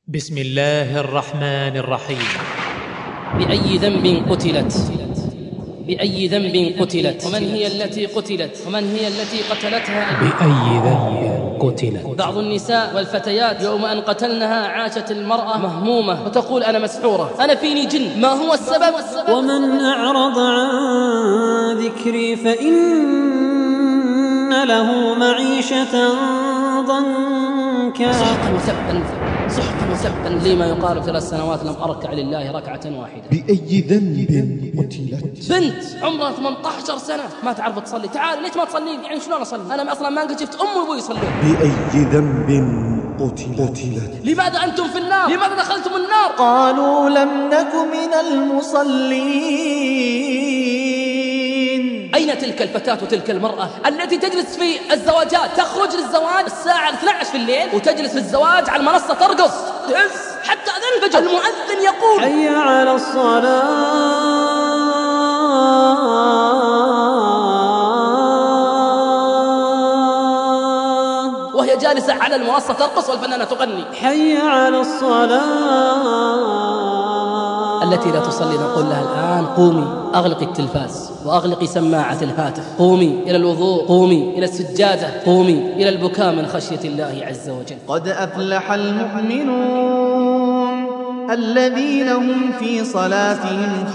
بسم الله الرحمن الرحيم. بأي ذنب قتلت؟ بأي ذنب قتلت؟ ومن هي التي قتلت؟ ومن هي التي قتلتها؟ بأي ذنب قتلت؟ بعض النساء والفتيات يوم أن قتلنها عاشت المرأة مهمومة وتقول أنا مسحورة، أنا فيني جن. ما هو السبب؟ ومن أعرض عن ذكري فإن له معيشة ضنكا. سحقا وسبا لي ما يقارب 3 سنوات لم أركع لله ركعة واحدة. بأي ذنب قتلت؟ بنت عمرها 18 سنة ما تعرف تصلي. تعال ليش ما تصلين؟ يعني شلون أصلي؟ أنا أصلا ما قد شفت أمي وأبوي يصلون. بأي ذنب قتلت؟ لماذا أنتم في النار؟ لماذا دخلتم النار؟ قالوا لم نك من المصلين. أين تلك الفتاة وتلك المرأة التي تجلس في الزواجات، تخرج للزواج الساعة 12 في الليل وتجلس في الزواج على المنصة ترقص حتى أذن الفجر. المؤذن يقول حي على الصلاة. وهي جالسة على المنصة ترقص والفنانة تغني حي على الصلاة. التي لا تصلي نقول لها الآن قومي أغلقي التلفاز وأغلقي سماعة الهاتف، قومي إلى الوضوء، قومي إلى السجادة، قومي إلى البكاء من خشية الله عز وجل. قد أفلح المؤمنون الذين هم في صلاتهم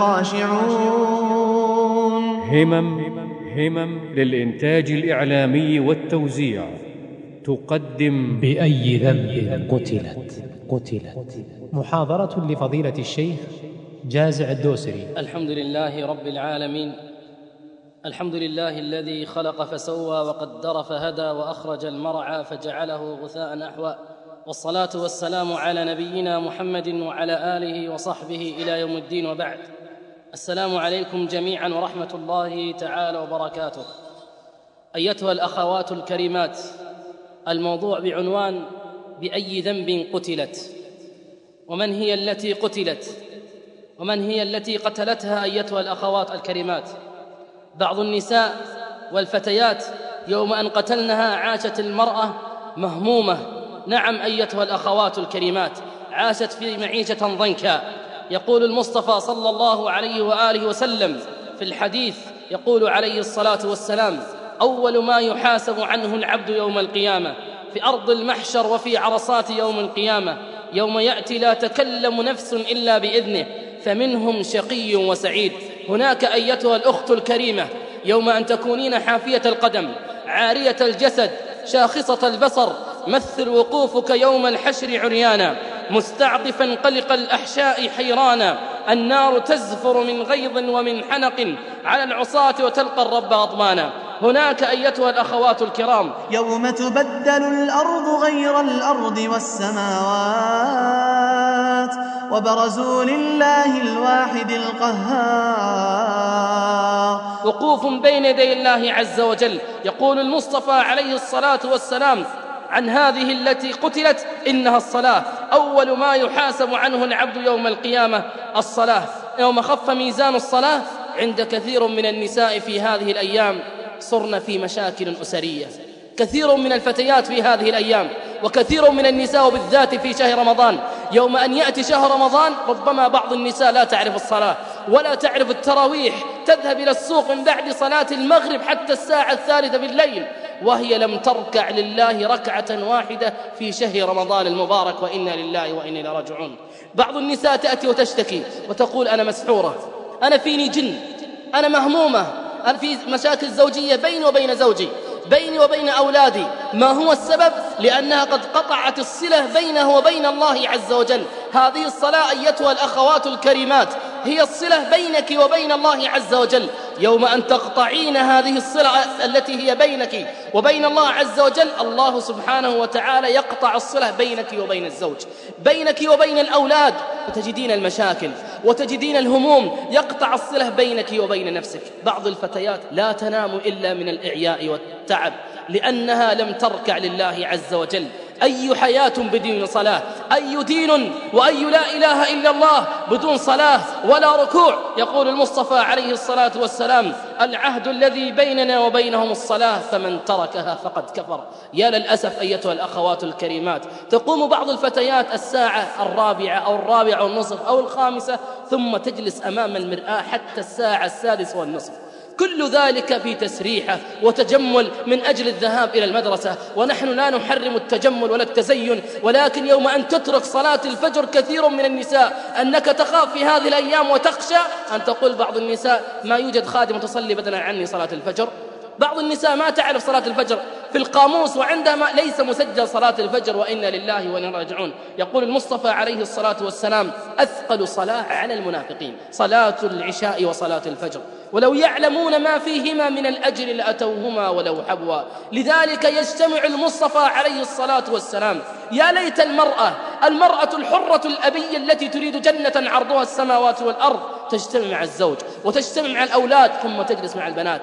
خاشعون. همم للإنتاج الإعلامي والتوزيع تقدم بأي ذنب قتلت محاضرة لفضيلة الشيخ جازع الدوسري. الحمد لله رب العالمين، الحمد لله الذي خلق فسوى وقدر فهدى وأخرج المرعى فجعله غثاء أحوى، والصلاة والسلام على نبينا محمد وعلى آله وصحبه إلى يوم الدين، وبعد. السلام عليكم جميعا ورحمة الله تعالى وبركاته. أيتها الأخوات الكريمات، الموضوع بعنوان بأي ذنب قتلت؟ ومن هي التي قتلت؟ ومن هي التي قتلتها أيتها الأخوات الكريمات؟ بعض النساء والفتيات يوم أن قتلنها عاشت المرأة مهمومة. نعم أيتها الأخوات الكريمات، عاشت في معيشة ضنكا. يقول المصطفى صلى الله عليه وآله وسلم في الحديث، يقول عليه الصلاة والسلام: أول ما يحاسب عنه العبد يوم القيامة في أرض المحشر وفي عرصات يوم القيامة، يوم يأتي لا تكلم نفس إلا بإذنه فمنهم شقي وسعيد. هناك أيتها الأخت الكريمة يوم أن تكونين حافية القدم عارية الجسد شاخصة البصر، مثل وقوفك يوم الحشر عريانا مستعطفا قلق الأحشاء حيرانا، النار تزفر من غيظ ومن حنق على العصاة وتلقى الرب غضبانا. هناك أيتها الأخوات الكرام يوم تبدل الأرض غير الأرض والسماوات وبرزوا لله الواحد القهار. وقوف بين يدي الله عز وجل. يقول المصطفى عليه الصلاة والسلام عن هذه التي قتلت: إنها الصلاة، أول ما يحاسب عنه العبد يوم القيامة الصلاة. يوم خف ميزان الصلاة عند كثير من النساء في هذه الأيام صرنا في مشاكل أسرية. كثير من الفتيات في هذه الأيام وكثير من النساء وبالذات في شهر رمضان، يوم أن يأتي شهر رمضان ربما بعض النساء لا تعرف الصلاة ولا تعرف التراويح، تذهب إلى السوق من بعد صلاة المغرب حتى الساعة 3 بالليل وهي لم تركع لله ركعة واحدة في شهر رمضان المبارك، وإنا لله وإنا إليه راجعون. بعض النساء تأتي وتشتكي وتقول أنا مسحورة، أنا فيني جن، أنا مهمومة، أنا في مشاكل زوجية بيني وبين زوجي، بيني وبين أولادي. ما هو السبب؟ لأنها قد قطعت الصلة بينه وبين الله عز وجل. هذه الصلاة أيتها الأخوات الكريمات هي الصلة بينك وبين الله عز وجل. يوم أن تقطعين هذه الصلة التي هي بينك وبين الله عز وجل، الله سبحانه وتعالى يقطع الصلة بينك وبين الزوج، بينك وبين الأولاد، وتجدين المشاكل وتجدين الهموم، يقطع الصلة بينك وبين نفسك. بعض الفتيات لا تنام إلا من الإعياء والتعب لأنها لم تركع لله عز وجل، أي حياة بدون صلاة؟ أي دين وأي لا إله إلا الله بدون صلاة ولا ركوع؟ يقول المصطفى عليه الصلاة والسلام: العهد الذي بيننا وبينهم الصلاة، فمن تركها فقد كفر. يا للأسف أيتها الأخوات الكريمات، تقوم بعض الفتيات الساعة 4 أو 4:15 أو 5 ثم تجلس أمام المرآة حتى الساعة 6:30. كل ذلك في تسريحة وتجمل من أجل الذهاب إلى المدرسة. ونحن لا نحرم التجمل ولا التزين، ولكن يوم أن تترك صلاة الفجر كثير من النساء أنك تخاف في هذه الأيام وتخشى أن تقول بعض النساء: ما يوجد خادمة تصلي بدلا عني صلاة الفجر. بعض النساء ما تعرف صلاة الفجر في القاموس، وعندما ليس مسجل صلاة الفجر، وإنا لله وإنا راجعون. يقول المصطفى عليه الصلاة والسلام: أثقل صلاة على المنافقين صلاة العشاء وصلاة الفجر، ولو يعلمون ما فيهما من الأجر لأتوهما ولو حبوا. لذلك يجتمع المصطفى عليه الصلاة والسلام. يا ليت المرأة الحرة الأبية التي تريد جنة عرضها السماوات والأرض تجتمع مع الزوج وتجتمع مع الأولاد ثم تجلس مع البنات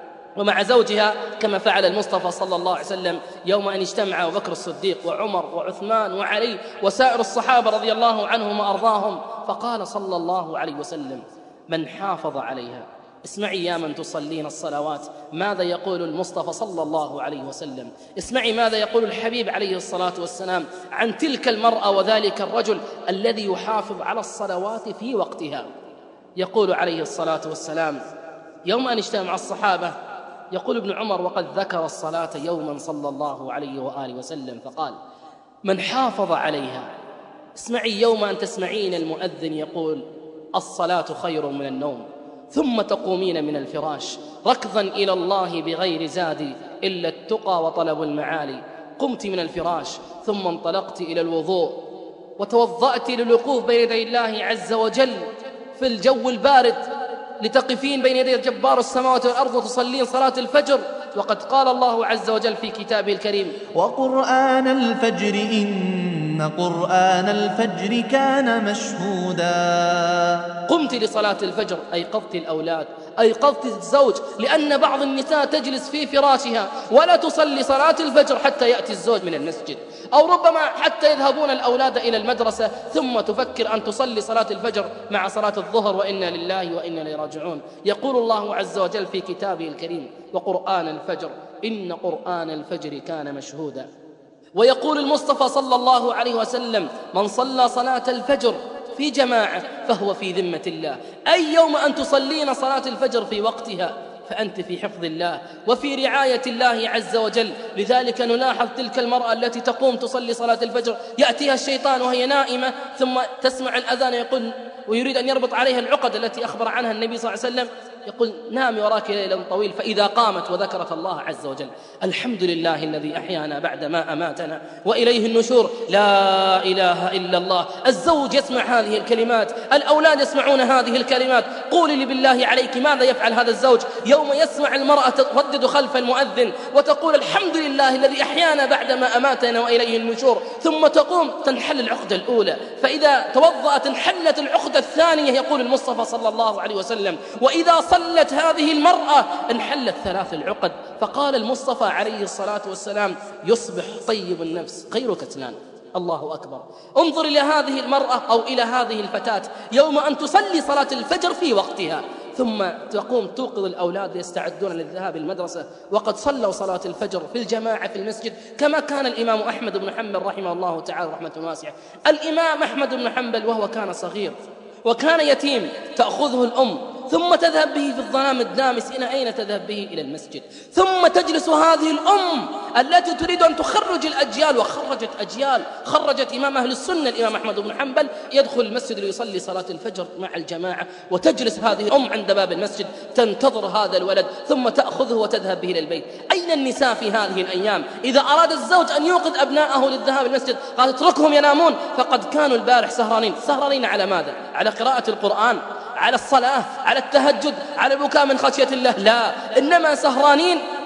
ومع زوجها، كما فعل المصطفى صلى الله عليه وسلم يوم أن اجتمع أبو بكر الصديق وعمر وعثمان وعلي وسائر الصحابة رضي الله عنهم وأرضاهم، فقال صلى الله عليه وسلم: من حافظ عليها. اسمعي يا من تصلين الصلوات ماذا يقول المصطفى صلى الله عليه وسلم. اسمعي ماذا يقول الحبيب عليه الصلاة والسلام عن تلك المرأة وذلك الرجل الذي يحافظ على الصلوات في وقتها. يقول عليه الصلاة والسلام يوم أن اجتمع الصحابة، يقول ابن عمر: وقد ذكر الصلاة يوما صلى الله عليه وآله وسلم فقال: من حافظ عليها. اسمعي يوم أن تسمعين المؤذن يقول: الصلاة خير من النوم، ثم تقومين من الفراش ركضا إلى الله بغير زاد إلا التقى وطلب المعالي. قمت من الفراش ثم انطلقت إلى الوضوء وتوضأت للوقوف بين يدي الله عز وجل في الجو البارد، لتقفين بين يدي جبار السماوات والأرض وتصلين صلاة الفجر. وقد قال الله عز وجل في كتابه الكريم: وقرآن الفجر إن قرآن الفجر كان مشهودا. قمت لصلاة الفجر، أيقظت الأولاد، أيقظت الزوج، لأن بعض النساء تجلس في فراشها ولا تصلي صلاة الفجر حتى يأتي الزوج من المسجد، أو ربما حتى يذهبون الأولاد إلى المدرسة ثم تفكر أن تصلي صلاة الفجر مع صلاة الظهر، وإنا لله وإنا إليه راجعون. يقول الله عز وجل في كتابه الكريم: وقرآن الفجر إن قرآن الفجر كان مشهودا. ويقول المصطفى صلى الله عليه وسلم: من صلى صلاة الفجر في جماعة فهو في ذمة الله. أي يوم أن تصلين صلاة الفجر في وقتها فأنت في حفظ الله وفي رعاية الله عز وجل. لذلك نلاحظ تلك المرأة التي تقوم تصلي صلاة الفجر، يأتيها الشيطان وهي نائمة ثم تسمع الأذان يقول ويريد أن يربط عليها العقد التي أخبر عنها النبي صلى الله عليه وسلم، يقول: نامي وراك ليلا طويل. فإذا قامت وذكرت الله عز وجل: الحمد لله الذي أحيانا بعدما أماتنا وإليه النشور، لا إله إلا الله. الزوج يسمع هذه الكلمات، الأولاد يسمعون هذه الكلمات. قولي لي بالله عليك ماذا يفعل هذا الزوج يوم يسمع المرأة تردد خلف المؤذن وتقول: الحمد لله الذي أحيانا بعدما أماتنا وإليه النشور، ثم تقوم تنحل العقدة الأولى، فإذا توضأت انحلت العقدة الثانية. يقول المصطفى صلى الله عليه وسلم: وإذا صلت هذه المرأة انحلت 3 العقد. فقال المصطفى عليه الصلاة والسلام: يصبح طيب النفس غير كتلان. الله أكبر. انظر إلى هذه المرأة أو إلى هذه الفتاة يوم أن تصلي صلاة الفجر في وقتها، ثم تقوم توقظ الأولاد يستعدون للذهاب المدرسة وقد صلوا صلاة الفجر في الجماعة في المسجد، كما كان الإمام أحمد بن حنبل رحمه الله تعالى رحمة واسعة. الإمام أحمد بن حنبل وهو كان صغير وكان يتيم تأخذه الأم ثم تذهب به في الظلام الدامس. إلى أين تذهب به؟ إلى المسجد. ثم تجلس هذه الأم التي تريد أن تخرج الأجيال، وخرجت أجيال، خرجت إمام أهل السنة الإمام أحمد بن حنبل، يدخل المسجد ليصلي صلاة الفجر مع الجماعة، وتجلس هذه الأم عند باب المسجد تنتظر هذا الولد ثم تأخذه وتذهب به إلى البيت. أين النساء في هذه الأيام؟ إذا أراد الزوج أن يوقظ أبناءه للذهاب المسجد قال: اتركهم ينامون، فقد كانوا البارح سهرانين على ماذا؟ على قراءة القرآن، على الصلاة، على التهجد، على البكاء من خشية الله؟ لا، إنما سهرانين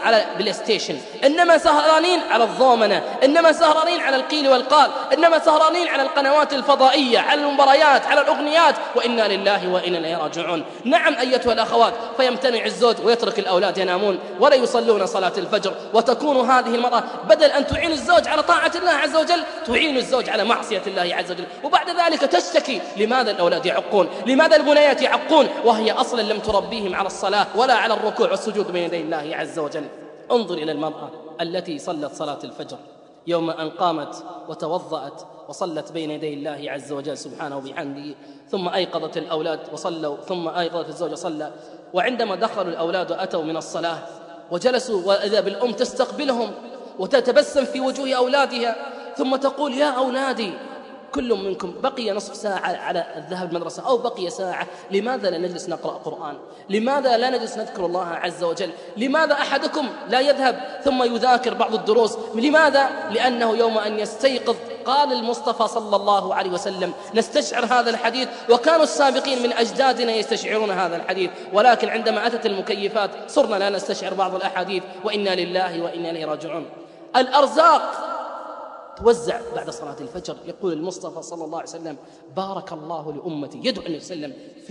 على بلاي ستيشن، إنما سهرانين على الضومنة، إنما سهرانين على القيل والقال، إنما سهرانين على القنوات الفضائية، على المباريات، على الأغنيات، وإنا لله وإنا إليه راجعون. نعم أيتها الأخوات، فيمتنع الزوج ويترك الأولاد ينامون ولا يصلون صلاة الفجر، وتكون هذه المرأة بدل أن تعين الزوج على طاعة الله عز وجل تعين الزوج على معصية الله عز وجل، وبعد ذلك تشتكي لماذا الأولاد يعقون، لماذا البنيات يعقون، وهي أصلا لم تربيهم على الصلاة ولا على الركوع والسجود بين يدي الله عز وجل. انظر إلى المرأة التي صلت صلاة الفجر يوم أن قامت وتوضأت وصلت بين يدي الله عز وجل سبحانه وبحمده، ثم أيقظت الأولاد وصلوا، ثم أيقظت الزوج وصلى، وعندما دخلوا الأولاد وأتوا من الصلاة وجلسوا وإذا بالأم تستقبلهم وتتبسم في وجوه أولادها، ثم تقول يا أولادي كل منكم بقي نصف ساعة على الذهاب المدرسة أو بقي ساعة، لماذا لا نجلس نقرأ قرآن؟ لماذا لا نجلس نذكر الله عز وجل؟ لماذا أحدكم لا يذهب ثم يذاكر بعض الدروس؟ لماذا؟ لأنه يوم أن يستيقظ قال المصطفى صلى الله عليه وسلم نستشعر هذا الحديث، وكانوا السابقين من أجدادنا يستشعرون هذا الحديث، ولكن عندما أتت المكيفات صرنا لا نستشعر بعض الأحاديث، وإنا لله وإنا إليه راجعون. الأرزاق توزع بعد صلاة الفجر. يقول المصطفى صلى الله عليه وسلم بارك الله لأمتي، يدعو النبي صلى الله عليه وسلم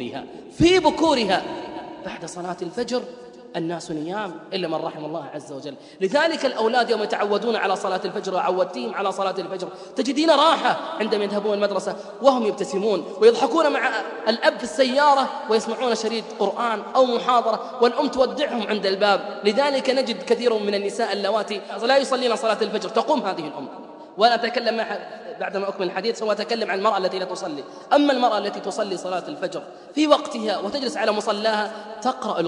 في بكورها بعد صلاة الفجر الناس نيام إلا من رحم الله عز وجل. لذلك الأولاد يوم يتعودون على صلاة الفجر وعودتهم على صلاة الفجر تجدين راحة عندما يذهبون المدرسة وهم يبتسمون ويضحكون مع الأب في السيارة ويسمعون شريط قرآن أو محاضرة والأم تودعهم عند الباب. لذلك نجد كثير من النساء اللواتي لا يصلين صلاة الفجر تقوم هذه الأم. وأنا أتكلم بعدما أكمل الحديث سوف أتكلم عن المرأة التي لا تصلي. أما المرأة التي تصلي صلاة الفجر في وقتها وتجلس على مصلاها تقرأ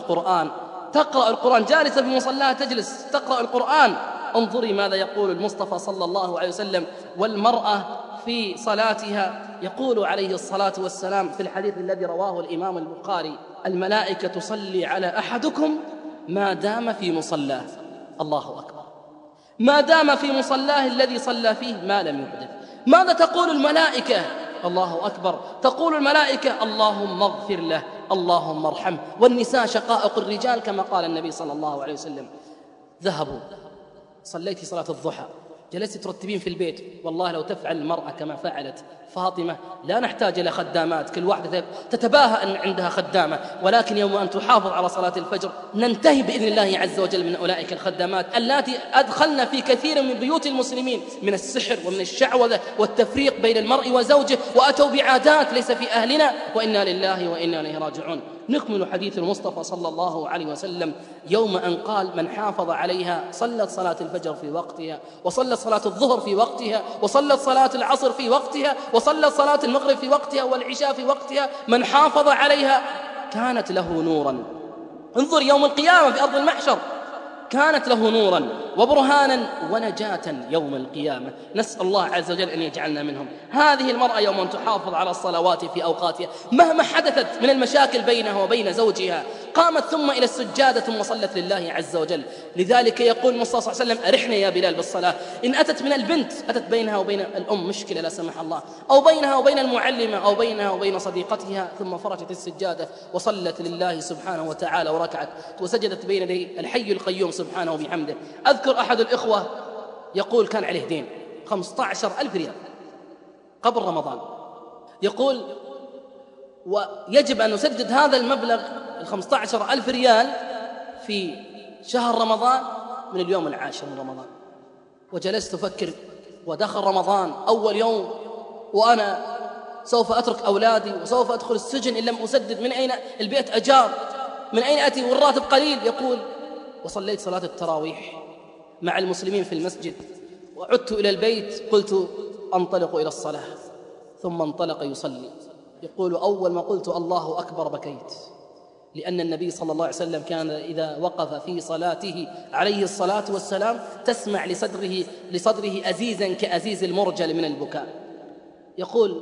القرآن جالسة في مصلاها تجلس تقرأ القرآن. انظري ماذا يقول المصطفى صلى الله عليه وسلم والمرأة في صلاتها. يقول عليه الصلاة والسلام في الحديث الذي رواه الإمام البخاري الملائكة تصلي على أحدكم ما دام في مصلاه. الله أكبر، ما دام في مصلاه الذي صلى فيه ما لم يحدث. ماذا تقول الملائكة؟ الله أكبر، تقول الملائكة اللهم اغفر له اللهم ارحمه. والنساء شقائق الرجال كما قال النبي صلى الله عليه وسلم. ذهبوا صليتي صلاة الضحى جلست ترتبين في البيت، والله لو تفعل المرأة كما فعلت فاطمة لا نحتاج إلى خدامات، كل واحدة تتباهى أن عندها خدامة، ولكن يوم أن تحافظ على صلاة الفجر ننتهي بإذن الله عز وجل من أولئك الخدامات اللاتي أدخلنا في كثير من بيوت المسلمين من السحر ومن الشعوذة والتفريق بين المرء وزوجه، وأتوا بعادات ليس في أهلنا، وإنا لله وإنا إليه راجعون. نكمل حديث المصطفى صلى الله عليه وسلم يوم أن قال من حافظ عليها صلت صلاة الفجر في وقتها، وصلت صلاة الظهر في وقتها، وصلت صلاة العصر في وقتها، وصلت صلاة المغرب في وقتها والعشاء في وقتها، من حافظ عليها كانت له نورا. انظر يوم القيامة في أرض المحشر كانت له نورا وبرهانا ونجاة يوم القيامة. نسأل الله عز وجل أن يجعلنا منهم. هذه المرأة يوم أن تحافظ على الصلوات في أوقاتها مهما حدثت من المشاكل بينها وبين زوجها قامت ثم إلى السجادة ثم صلت لله عز وجل. لذلك يقول المصطفى صلى الله عليه وسلم أرحنا يا بلال بالصلاة. إن أتت من البنت أتت بينها وبين الأم مشكلة لا سمح الله، أو بينها وبين المعلمة، أو بينها وبين صديقتها، ثم فرجت السجادة وصلت لله سبحانه وتعالى وركعت وسجدت بين يدي الحي القيوم سبحانه وبحمده. أذكر أحد الإخوة يقول كان عليه دين 15,000 ريال قبل رمضان، يقول ويجب أن نسدد هذا المبلغ 15,000 ريال في شهر رمضان من اليوم 10 من رمضان. وجلست أفكر ودخل رمضان أول يوم وأنا سوف أترك أولادي وسوف أدخل السجن إن لم أسدد. من أين البيت أجار؟ من أين أتي والراتب قليل؟ يقول وصليت صلاة التراويح مع المسلمين في المسجد وعدت إلى البيت قلت أنطلق إلى الصلاة، ثم انطلق يصلي. يقول أول ما قلت الله أكبر بكيت، لأن النبي صلى الله عليه وسلم كان إذا وقف في صلاته عليه الصلاة والسلام تسمع لصدره أزيزا كأزيز المرجل من البكاء. يقول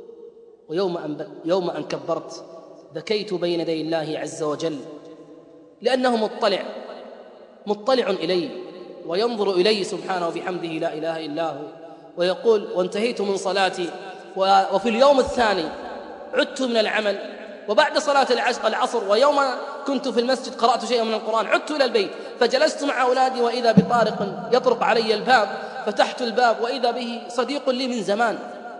يوم أن كبرت بكيت بين يدي الله عز وجل، لأنه مطلع إلي وينظر إلي سبحانه وبحمده لا إله إلا هو. ويقول وانتهيت من صلاتي وفي اليوم الثاني عدت من العمل وبعد صلاة العصر ويوم كنت في المسجد قرأت شيئا من القرآن، عدت إلى البيت فجلست مع أولادي وإذا بطارق يطرق علي الباب، فتحت الباب وإذا به صديق لي من زمان،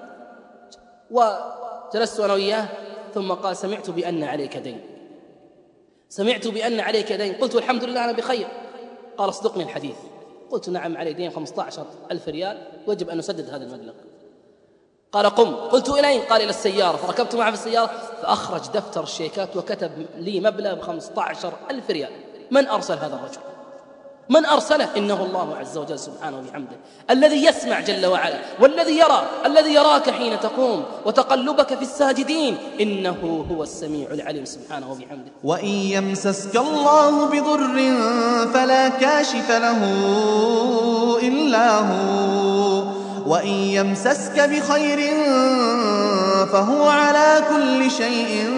وجلست أنا وإياه ثم قال: سمعت بأن عليك دين، سمعت بأن عليك دين. قلت: الحمد لله أنا بخير. قال: اصدقني الحديث. قلت: نعم علي دين 15,000 ريال، وجب أن نسدد هذا المبلغ. قال: قم. قلت: إلين؟ قال: إلى السيارة. فركبت معه في السيارة فأخرج دفتر الشيكات وكتب لي مبلغ 15,000 ريال. من أرسل هذا الرجل؟ من أرسله؟ إنه الله عز وجل سبحانه وبحمده، الذي يسمع جل وعلا، والذي يرى، الذي يراك حين تقوم وتقلبك في الساجدين، إنه هو السميع العليم سبحانه وبحمده. وإن يمسسك الله بضر فلا كاشف له إلا هو، وإن يمسسك بخير فهو على كل شيء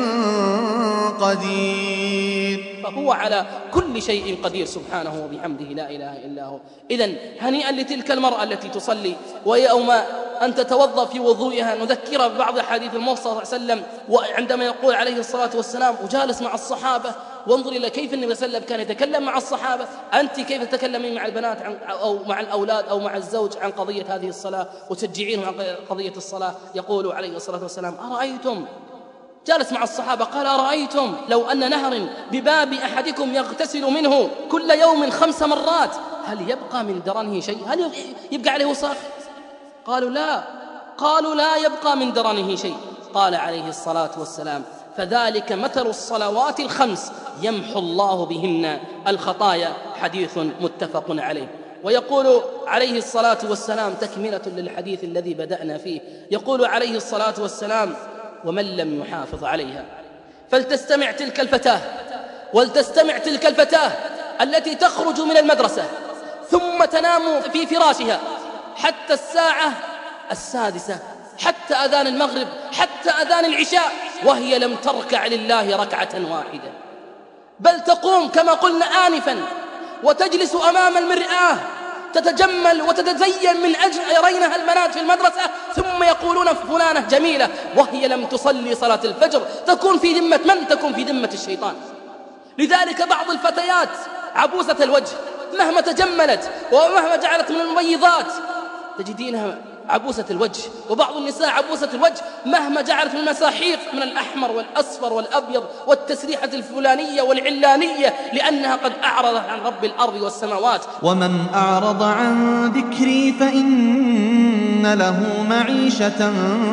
قدير. فهو على كل شيء قدير سبحانه وبحمده، لا إله إلا هو. إذن هنيئا لتلك المرأة التي تصلي ويوم أن تتوضأ في وضوئها نذكرها ببعض أحاديث المصطفى صلى الله عليه وسلم، وعندما يقول عليه الصلاة والسلام: وجالس مع الصحابة، وانظر إلى كيف النبي صلى الله عليه وسلم كان يتكلم مع الصحابة. أنت كيف تتكلمين مع البنات أو مع الأولاد أو مع الزوج عن قضية هذه الصلاة وتشجعينهم عن قضية الصلاة؟ يقول عليه الصلاة والسلام: أرأيتم، جالس مع الصحابة قال: أرأيتم لو أن نهر بباب أحدكم يغتسل منه كل يوم 5 مرات، هل يبقى من درنه شيء؟ هل يبقى عليه وساخ؟ قالوا لا. قالوا: لا يبقى من درنه شيء. قال عليه الصلاة والسلام: فذلك مثل الصلوات ال5 يمحو الله بهن الخطايا. حديث متفق عليه. ويقول عليه الصلاة والسلام تكملة للحديث الذي بدأنا فيه، يقول عليه الصلاة والسلام: ومن لم يحافظ عليها فلتستمع تلك الفتاة، ولتستمع تلك الفتاة التي تخرج من المدرسة ثم تنام في فراشها حتى الساعة 6، حتى أذان المغرب، حتى أذان العشاء، وهي لم تركع لله ركعة واحدة، بل تقوم كما قلنا آنفا وتجلس أمام المرآة تتجمل وتتزين من أجل يرينها البنات في المدرسة، ثم يقولون فلانة جميلة، وهي لم تصلي صلاة الفجر. تكون في ذمة من؟ تكون في ذمة الشيطان. لذلك بعض الفتيات عبوسة الوجه مهما تجملت ومهما جعلت من المبيضات تجدينها عبوسة الوجه، وبعض النساء عبوسة الوجه مهما جعلت من المساحيق من الأحمر والأصفر والأبيض والتسريحة الفلانية والعلانية، لأنها قد أعرضت عن رب الأرض والسماوات. ومن أعرض عن ذكري فإن له معيشة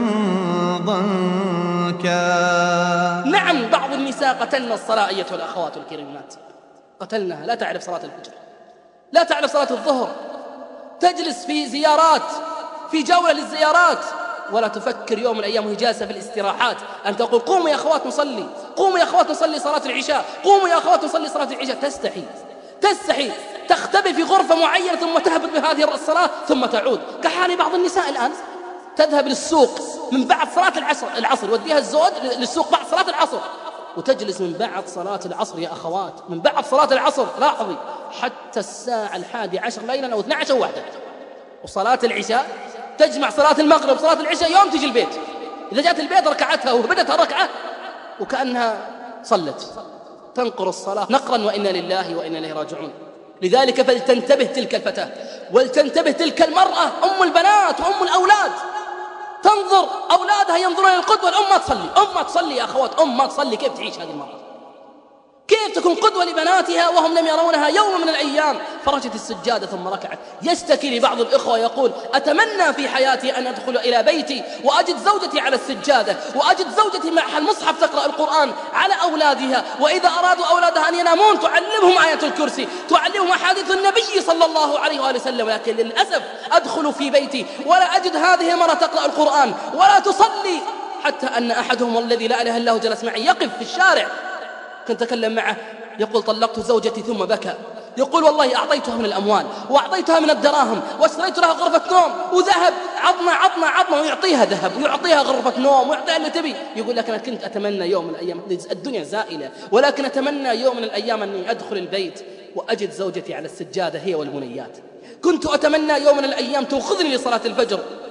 ضنكا. نعم، بعض النساء قتلنا الصلاة أيتها الأخوات الكريمات، قتلناها. لا تعرف صلاة الفجر، لا تعرف صلاة الظهر، تجلس في زيارات، في جولة للزيارات، ولا تفكر يوم من الأيام وهي جالسة في الاستراحات أن تقول: قوموا يا أخوات نصلي، قوموا يا أخوات نصلي صلاة العشاء، قوموا يا أخوات نصلي صلاة العشاء. تستحي تختبئ في غرفة معينة ثم تهبط بهذه الصلاة ثم تعود. كحال بعض النساء الآن تذهب للسوق من بعد صلاة العصر، وديها الزوج للسوق بعد صلاة العصر، وتجلس من بعد صلاة العصر يا أخوات، من بعد صلاة العصر لاحظي حتى الساعة 11 ليلا أو 12 أو 1، وصلاة العشاء تجمع صلاة المغرب صلاة العشاء يوم تجي البيت، إذا جاءت البيت ركعتها وبدتها ركعة وكأنها صلت، تنقر الصلاة نقرا وإنا لله وإنا إليه راجعون. لذلك فلتنتبه تلك الفتاة، ولتنتبه تلك المرأة أم البنات وأم الأولاد، تنظر أولادها ينظرون للقدوة. الأم ما تصلي يا أخوات، ما تصلي. كيف تعيش هذه المرأة؟ كيف تكون قدوة لبناتها وهم لم يرونها يوم من الأيام فرجت السجادة ثم ركعت؟ يشتكي لي بعض الإخوة يقول: أتمنى في حياتي أن أدخل إلى بيتي وأجد زوجتي على السجادة، وأجد زوجتي مع المصحف تقرأ القرآن على أولادها، وإذا أرادوا أولادها أن ينامون تعلمهم آية الكرسي، تعلمهم أحاديث النبي صلى الله عليه وآله وسلم. لكن للأسف أدخل في بيتي ولا أجد هذه المرأة تقرأ القرآن ولا تصلي، حتى أن أحدهم والذي لا إله إلا هو جلس معي يقف في الشارع، كنت أتكلم معه، يقول: طلقت زوجتي ثم بكى، يقول: والله أعطيتها من الأموال وأعطيتها من الدراهم واشتريت لها غرفة نوم وذهب، عظمة ويعطيها ذهب ويعطيها غرفة نوم ويعطيها اللي تبي. يقول: لكن أنا كنت أتمنى يوم من الأيام، الدنيا زائلة، ولكن أتمنى يوم من الأيام أني أدخل البيت وأجد زوجتي على السجادة هي والمنيات. كنت أتمنى يوم من الأيام توخذني لصلاة الفجر.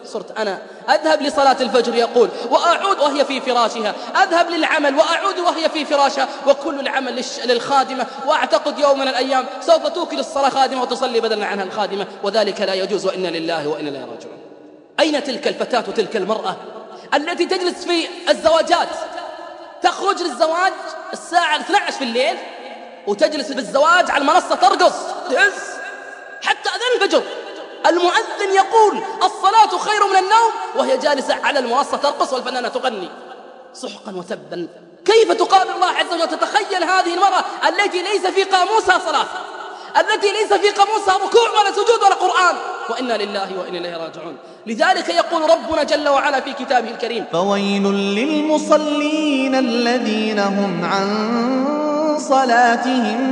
صرت أنا أذهب لصلاة الفجر يقول وأعود وهي في فراشها، أذهب للعمل وأعود وهي في فراشها، وكل العمل للخادمة، وأعتقد يوم من الأيام سوف توكل الصلاة خادمة وتصلي بدلا عنها الخادمة، وذلك لا يجوز، وإنا لله وإنا إليه راجعون. أين تلك الفتاة وتلك المرأة التي تجلس في الزواجات، تخرج للزواج الساعة 12 في الليل وتجلس في الزواج على المنصة ترقص تهز حتى أذان الفجر، المؤذن يقول الصلاة خير من النوم وهي جالسة على المنصة ترقص والفنانة تغني. سحقا وتبا، كيف تقابل الله عز وجل؟ تتخيل هذه المرأة التي ليس في قاموسها صلاة، التي ليس في قاموسها ركوع ولا سجود ولا قرآن، وإنا لله وإنا إليه راجعون. لذلك يقول ربنا جل وعلا في كتابه الكريم: فويل للمصلين الذين هم عن صلاتهم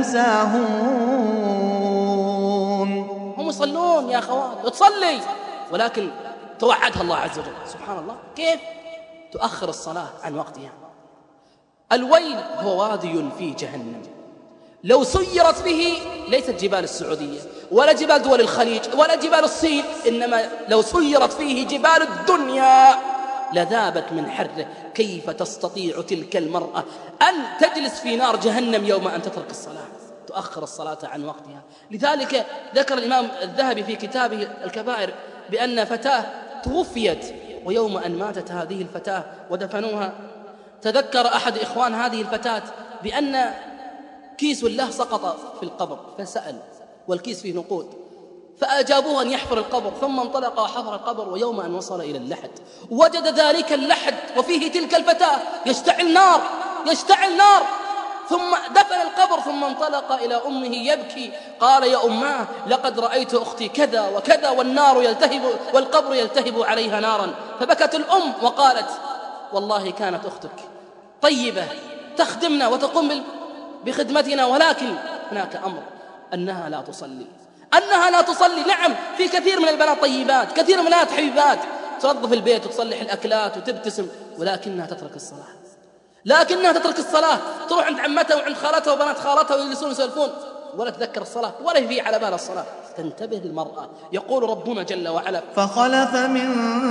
ساهون. هم يصلون يا أخوان، تصلي ولكن توعدها الله عز وجل. سبحان الله، كيف تؤخر الصلاة عن وقتها. الويل هو وادي في جهنم لو سيرت به ليست جبال السعودية ولا جبال دول الخليج ولا جبال الصين، إنما لو سيرت فيه جبال الدنيا لذابت من حره. كيف تستطيع تلك المرأة أن تجلس في نار جهنم يوم أن تترك الصلاة، تؤخر الصلاة عن وقتها؟ لذلك ذكر الإمام الذهبي في كتابه الكبائر بأن فتاة توفيت، ويوم أن ماتت هذه الفتاة ودفنوها تذكر أحد إخوان هذه الفتاة بأن كيس له سقط في القبر، فسأل والكيس فيه نقود، فأجابوه أن يحفر القبر، ثم انطلق وحفر القبر، ويوم أن وصل إلى اللحد وجد ذلك اللحد وفيه تلك الفتاة يشتعل نار يشتعل نار، ثم دفن القبر، ثم انطلق إلى أمه يبكي، قال: يا أماه لقد رأيت أختي كذا وكذا والنار يلتهب والقبر يلتهب عليها نارا. فبكت الأم وقالت: والله كانت أختك طيبة تخدمنا وتقوم بخدمتنا، ولكن هناك أمر أنها لا تصلي. نعم، في كثير من البنات طيبات، كثير من البنات حبيبات، تنظف البيت وتصلح الأكلات وتبتسم، ولكنها تترك الصلاة، تروح عند عمتها وعند خالتها وبنات خالتها ويجلسون يسولفون ولا تذكر الصلاة ولا في على بال الصلاة. تنتبه المرأة. يقول ربنا جل وعلا: فخلف من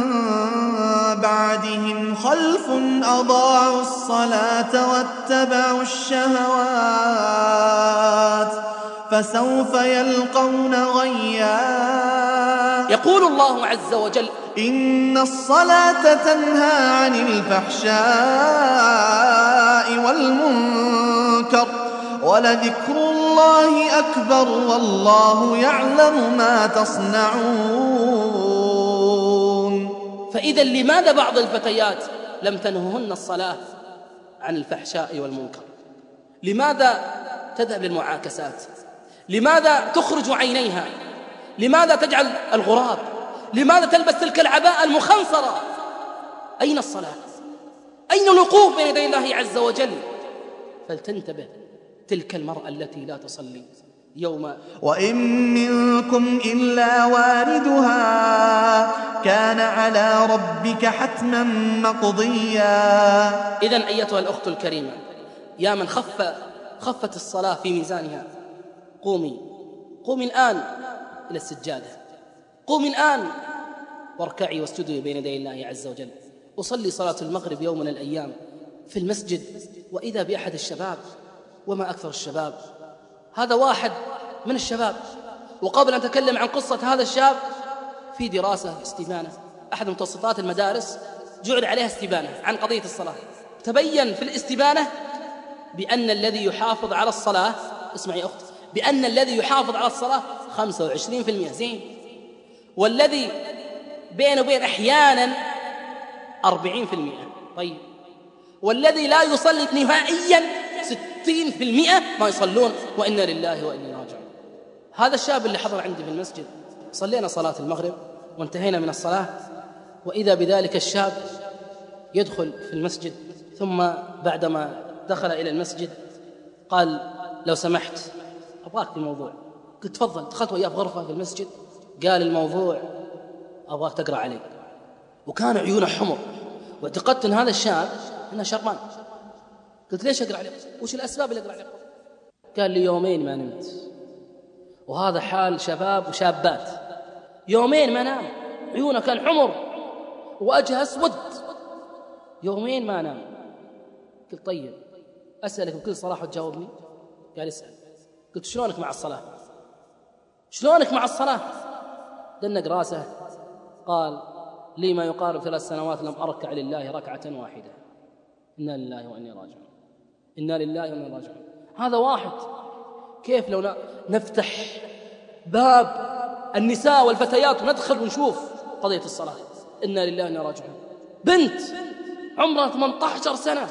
بعدهم خلف أضاعوا الصلاة واتبعوا الشهوات فسوف يلقون غيا. يقول الله عز وجل: إن الصلاة تنهى عن الفحشاء والمنكر ولذكر الله أكبر والله يعلم ما تصنعون. فإذا لماذا بعض الفتيات لم تنههن الصلاة عن الفحشاء والمنكر؟ لماذا تذهب للمعاكسات؟ لماذا تخرج عينيها؟ لماذا تجعل الغراب؟ لماذا تلبس تلك العباءة المخنصرة؟ أين الصلاة؟ أين الوقوف بين يدي الله عز وجل؟ فلتنتبه تلك المرأة التي لا تصلي يوم: وإن منكم إلا واردها كان على ربك حتما مقضيا. إذن أيتها الأخت الكريمة، يا من خفت الصلاة في ميزانها، قومي الآن إلى السجادة، قومي الآن واركعي واسجدي بين يدي الله عز وجل. أصلي صلاة المغرب يوم من الأيام في المسجد، وإذا بأحد الشباب، وما أكثر الشباب، هذا واحد من الشباب. وقبل أن أتكلم عن قصة هذا الشاب، في دراسة استبانة أحد متوسطات المدارس جعل عليها استبانة عن قضية الصلاة. تبين في الاستبانة بأن الذي يحافظ على الصلاة، اسمعي أخت، بأن الذي يحافظ على الصلاة 25% زين، والذي بين وبين أحيانا 40%. طيب، والذي لا يصلي نهائيا 60% ما يصلون، وإنا لله وإنا إليه راجعون. هذا الشاب اللي حضر عندي في المسجد، صلينا صلاة المغرب وانتهينا من الصلاة، وإذا بذلك الشاب يدخل في المسجد، ثم بعدما دخل إلى المسجد قال: لو سمحت أبغاك في موضوع. قلت: تفضل. دخلت وياه في غرفة في المسجد، قال: الموضوع أبغاك تقرأ علي. وكان عيونه حمر، واعتقدت أن هذا الشاب أنه شرمان. قلت: ليش أقرأ عليك؟ وش الأسباب اللي أقرأ عليك؟ قال لي: يومين ما نمت. وهذا حال شباب وشابات، يومين ما نام، عيونه كان حمر، ووجهه أسود، يومين ما نام. قلت طيب أسألك بكل صراحة وتجاوبني؟ قال اسأل. قلت شلونك مع الصلاة؟ شلونك مع الصلاة؟ دنق راسه قال لي ما يقارب 3 سنوات لم أركع لله ركعة واحدة. إنا لله وإنا راجعون، إنا لله وإنا راجعون. هذا واحد. كيف لو نفتح باب النساء والفتيات وندخل ونشوف قضية الصلاة؟ إنا لله وإنا راجعون. بنت عمرها 18 سنة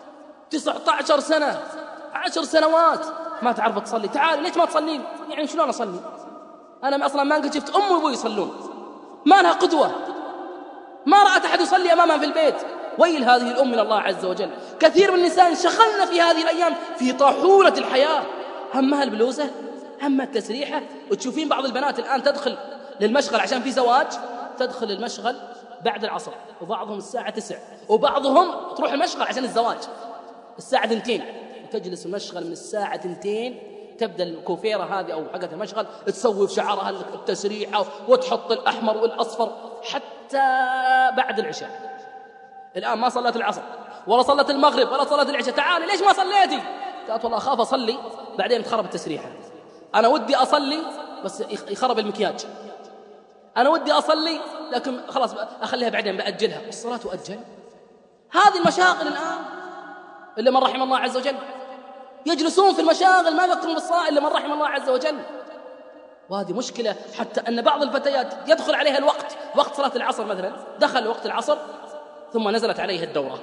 19 سنة 10 سنوات ما تعرف تصلي. تعال ليش ما تصلين؟ يعني شلون أصلي؟ أنا أصلا ما قد شفت أمي وأبوي يصلون، ما لها قدوة، ما رأت أحد يصلي أمامها في البيت. ويل هذه الأم من الله عز وجل. كثير من النساء انشغلن في هذه الأيام في طاحونة الحياة، همها البلوزة، همها التسريحة. وتشوفين بعض البنات الآن تدخل للمشغل عشان في زواج، تدخل المشغل بعد العصر، وبعضهم الساعة 9، وبعضهم تروح المشغل عشان الزواج الساعة 2، وتجلس المشغل من الساعة 2. تبدأ الكوفيرة هذه أو حقة المشغل تسوي في شعرها التسريحة وتحط الأحمر والأصفر حتى بعد العشاء. الآن ما صلت العصر ولا صلت المغرب ولا صلت العشاء. تعالي ليش ما صليتي؟ قالت والله أخاف أصلي بعدين تخرب التسريحة. أنا ودي أصلي بس يخرب المكياج. أنا ودي أصلي لكن خلاص أخليها بعدين بأجلها. الصلاة تؤجل. هذه المشاغل الآن إلا من رحم الله عز وجل. يجلسون في المشاغل ما يفكرون بالصلاة إلا من رحم الله عز وجل. وهذه مشكلة، حتى أن بعض الفتيات يدخل عليها الوقت، وقت صلاة العصر مثلا، دخل وقت العصر ثم نزلت عليها الدورة،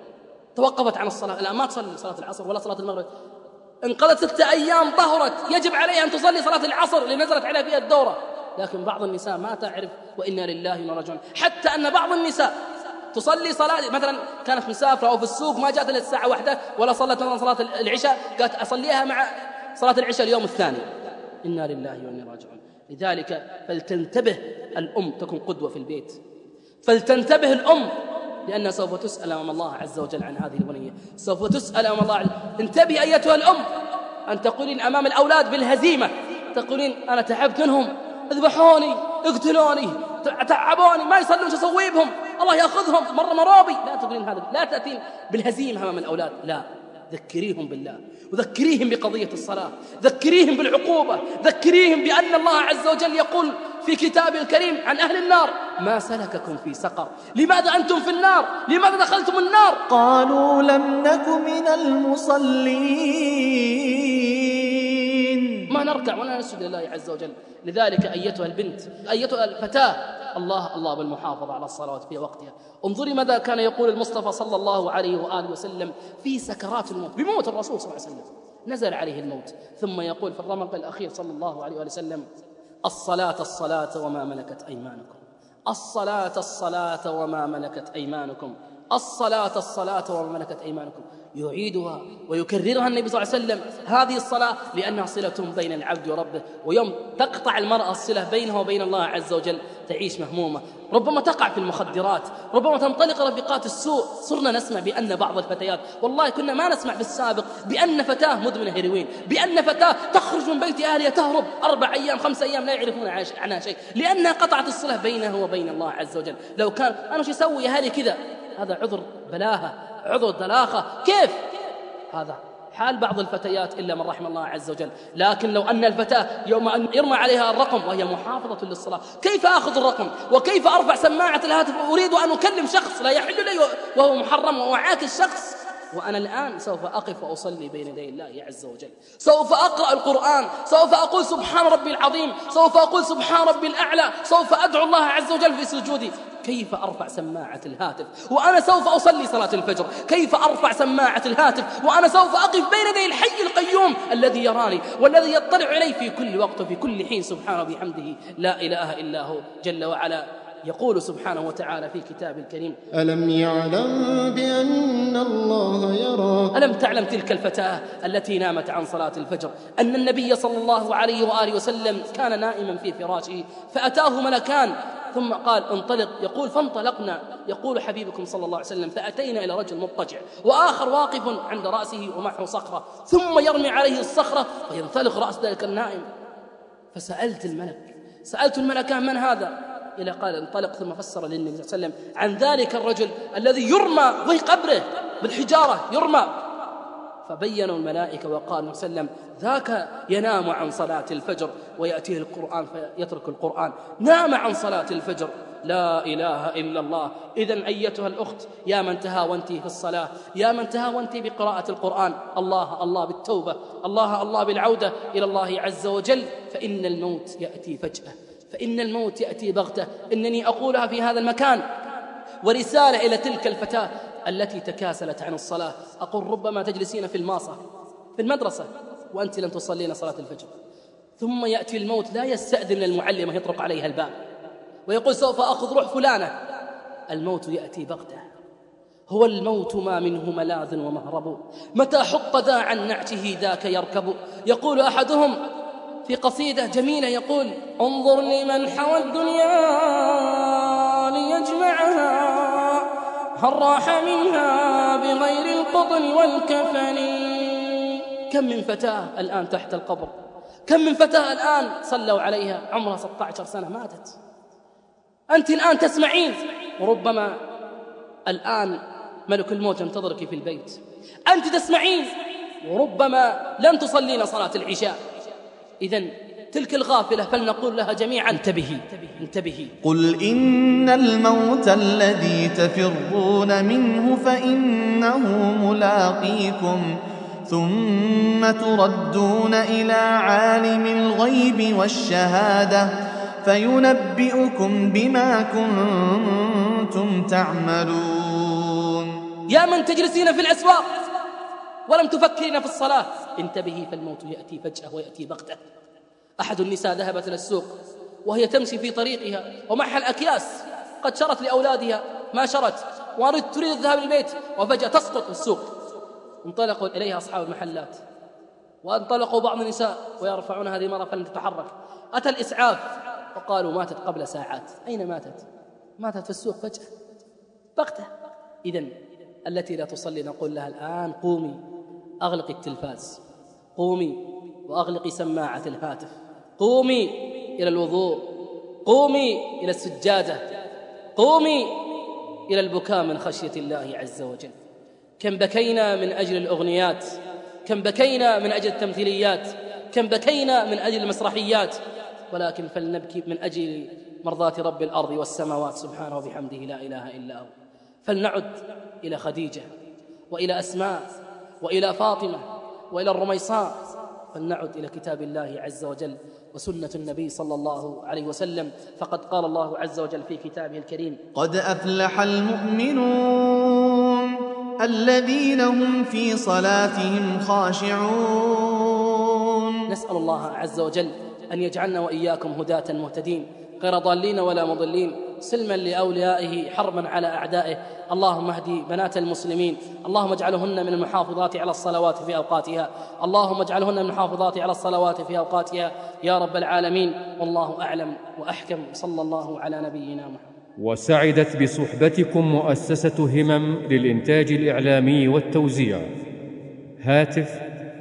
توقفت عن الصلاة، الآن ما تصلي صلاة العصر ولا صلاة المغرب. انقضت 6 أيام طهرت، يجب عليها أن تصلي صلاة العصر اللي نزلت عليها فيها الدورة. لكن بعض النساء ما تعرف، وإنا لله وإنا راجعون. حتى أن بعض النساء تصلي صلاة مثلا كانت مسافرة أو في السوق ما جاءت إلا الساعة 1 ولا صلت مثلا صلاة العشاء، قالت أصليها مع صلاة العشاء اليوم الثاني. إنا لله وإنا راجعون. لذلك فلتنتبه الأم، تكون قدوة في البيت. فلتنتبه الأم لأنها سوف تسأل أمام الله عز وجل عن هذه البنية، سوف تسأل أمام الله. انتبهي أيتها الأم أن تقولين أمام الأولاد بالهزيمة، تقولين أنا تعبت منهم، اذبحوني، اقتلوني، تعبوني، ما يصلون، شو أسوي بهم؟ الله يأخذهم، مرة مرابي. لا تقولين هذا، لا تأتين بالهزيمة أمام الأولاد، لا، ذكريهم بالله وذكريهم بقضية الصلاة، ذكريهم بالعقوبة، ذكريهم بأن الله عز وجل يقول في كتابه الكريم عن أهل النار: ما سلككم في سقر؟ لماذا أنتم في النار؟ لماذا دخلتم النار؟ قالوا لم نك من المصلين. ما نركع ولا نسجد لله عز وجل. لذلك أيتها البنت، أيتها الفتاة، الله بالمحافظة على الصلوات في وقتها. انظري ماذا كان يقول المصطفى صلى الله عليه وآله وسلم في سكرات الموت، بموت الرسول صلى الله عليه وسلم، نزل عليه الموت، ثم يقول في الرمق الأخير صلى الله عليه وآله وسلم: الصلاة الصلاة وما ملكت أيمانكم، الصلاة الصلاة وما ملكت أيمانكم، الصلاة الصلاة وما ملكت أيمانكم. يعيدها ويكررها النبي صلى الله عليه وسلم، هذه الصلاة لأنها صلة بين العبد وربه. ويوم تقطع المرأة الصلة بينها وبين الله عز وجل تعيش مهمومة، ربما تقع في المخدرات، ربما تنطلق رفيقات السوء. صرنا نسمع بأن بعض الفتيات، والله كنا ما نسمع في السابق، بأن فتاة مدمنة هيروين، بأن فتاة تخرج من بيت أهلها تهرب 4 أيام 5 أيام لا يعرفون عنها شيء، لأنها قطعت الصلة بينها وبين الله عز وجل. لو كان أنا شو أسوي يا أهلي كذا، هذا عذر بلاهة، عذر دلاخة. كيف هذا حال بعض الفتيات إلا من رحم الله عز وجل. لكن لو أن الفتاة يوم أن يرمى عليها الرقم وهي محافظة للصلاة، كيف أخذ الرقم وكيف أرفع سماعة الهاتف أريد أن أكلم شخص لا يحل لي وهو محرم وأعاكس شخص، وأنا الآن سوف أقف وأصلي بين يدي الله عز وجل، سوف أقرأ القرآن، سوف أقول سبحان ربي العظيم، سوف أقول سبحان ربي الأعلى، سوف أدعو الله عز وجل في سجودي. كيف أرفع سماعة الهاتف وأنا سوف أصلي صلاة الفجر؟ كيف أرفع سماعة الهاتف وأنا سوف أقف بين يدي الحي القيوم الذي يراني والذي يطلع علي في كل وقت وفي كل حين، سبحانه وبحمده لا إله إلا هو جل وعلا. يقول سبحانه وتعالى في كتاب الكريم: ألم يعلم بأن الله يرى؟ ألم تعلم تلك الفتاة التي نامت عن صلاة الفجر أن النبي صلى الله عليه وآله وسلم كان نائما في فراشه فأتاه ملكان ثم قال: انطلق. يقول: فانطلقنا. يقول حبيبكم صلى الله عليه وسلم: فأتينا إلى رجل مضطجع وآخر واقف عند رأسه ومعه صخرة، ثم يرمي عليه الصخرة وينطلق رأس ذلك النائم. فسألت الملكان: من هذا؟ إلى قال انطلق، ثم فسر للنبي صلى الله عليه وسلم عن ذلك الرجل الذي يرمى في قبره بالحجارة، يرمى. فبينوا الملائكة وقالوا صلى الله عليه وسلم ذاك ينام عن صلاة الفجر ويأتيه القرآن فيترك القرآن، نام عن صلاة الفجر. لا إله إلا الله. إذن أيتها الأخت يا من تهاونتي في الصلاة، يا من تهاونتي بقراءة القرآن، الله الله بالتوبة، الله الله بالعودة إلى الله عز وجل، فإن الموت يأتي فجأة، فإن الموت يأتي بغتة. إنني أقولها في هذا المكان ورسالة إلى تلك الفتاة التي تكاسلت عن الصلاة، أقول ربما تجلسين في الماصة في المدرسة وأنت لم تصلين صلاة الفجر، ثم يأتي الموت لا يستأذن المعلمة يطرق عليها الباب ويقول سوف أخذ روح فلانة. الموت يأتي بغتة. هو الموت ما منه ملاذ ومهرب، متى حط ذا عن نعته ذاك يركب. يقول أحدهم في قصيدة جميلة يقول انظر لمن حوى الدنيا ليجمعها، هل راح منها بغير القطن والكفن. كم من فتاة الآن تحت القبر، كم من فتاة الآن صلوا عليها عمرها 16 سنة ماتت. أنت الآن تسمعين، وربما الآن ملك الموت ينتظرك في البيت، أنت تسمعين وربما لن تصلين صلاة العشاء. إذن تلك الغافلة فلنقول لها جميعا انتبهي انتبهي. قل إن الموت الذي تفرون منه فإنه ملاقيكم، ثم تردون إلى عالم الغيب والشهادة فينبئكم بما كنتم تعملون. يا من تجلسين في الأسواق ولم تفكرين في الصلاة، انتبهي فالموت يأتي فجأة ويأتي بغتة. أحد النساء ذهبت إلى السوق وهي تمشي في طريقها ومعها الأكياس، قد شرت لأولادها ما شرت وتريد الذهاب للبيت، وفجأة تسقط في السوق. انطلقوا إليها أصحاب المحلات، وانطلقوا بعض النساء ويرفعون هذه المرأة فلم تتحرك. أتى الإسعاف وقالوا ماتت قبل ساعات. أين ماتت؟ ماتت في السوق فجأة بغتة. إذن التي لا تصلي نقول لها الآن قومي أغلقي التلفاز، قومي وأغلقي سماعة الهاتف، قومي إلى الوضوء، قومي إلى السجادة، قومي إلى البكاء من خشية الله عز وجل. كم بكينا من أجل الأغنيات، كم بكينا من أجل التمثيليات، كم بكينا من أجل المسرحيات، ولكن فلنبكي من أجل مرضاة رب الأرض والسماوات سبحانه وبحمده لا إله إلا هو. فلنعد إلى خديجة وإلى أسماء وإلى فاطمة وإلى الرميصاء، فلنعد إلى كتاب الله عز وجل وسنة النبي صلى الله عليه وسلم. فقد قال الله عز وجل في كتابه الكريم قد أفلح المؤمنون الذين هم في صلاتهم خاشعون. نسأل الله عز وجل أن يجعلنا وإياكم هداة مهتدين غير ضالين ولا مضلين، سلما لأوليائه حربا على أعدائه. اللهم اهدي بنات المسلمين، اللهم اجعلهن من المحافظات على الصلوات في أوقاتها، اللهم اجعلهن من المحافظات على الصلوات في أوقاتها يا رب العالمين. والله أعلم وأحكم، صلى الله على نبينا محمد. وسعدت بصحبتكم مؤسسة همم للإنتاج الإعلامي والتوزيع. هاتف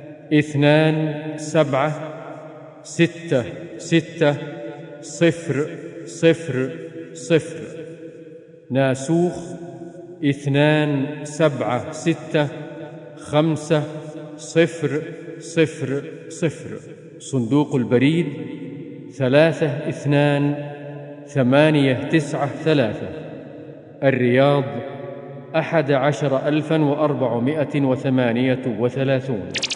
27660000. ناسوخ 27650000. صندوق البريد 32893. الرياض 11438.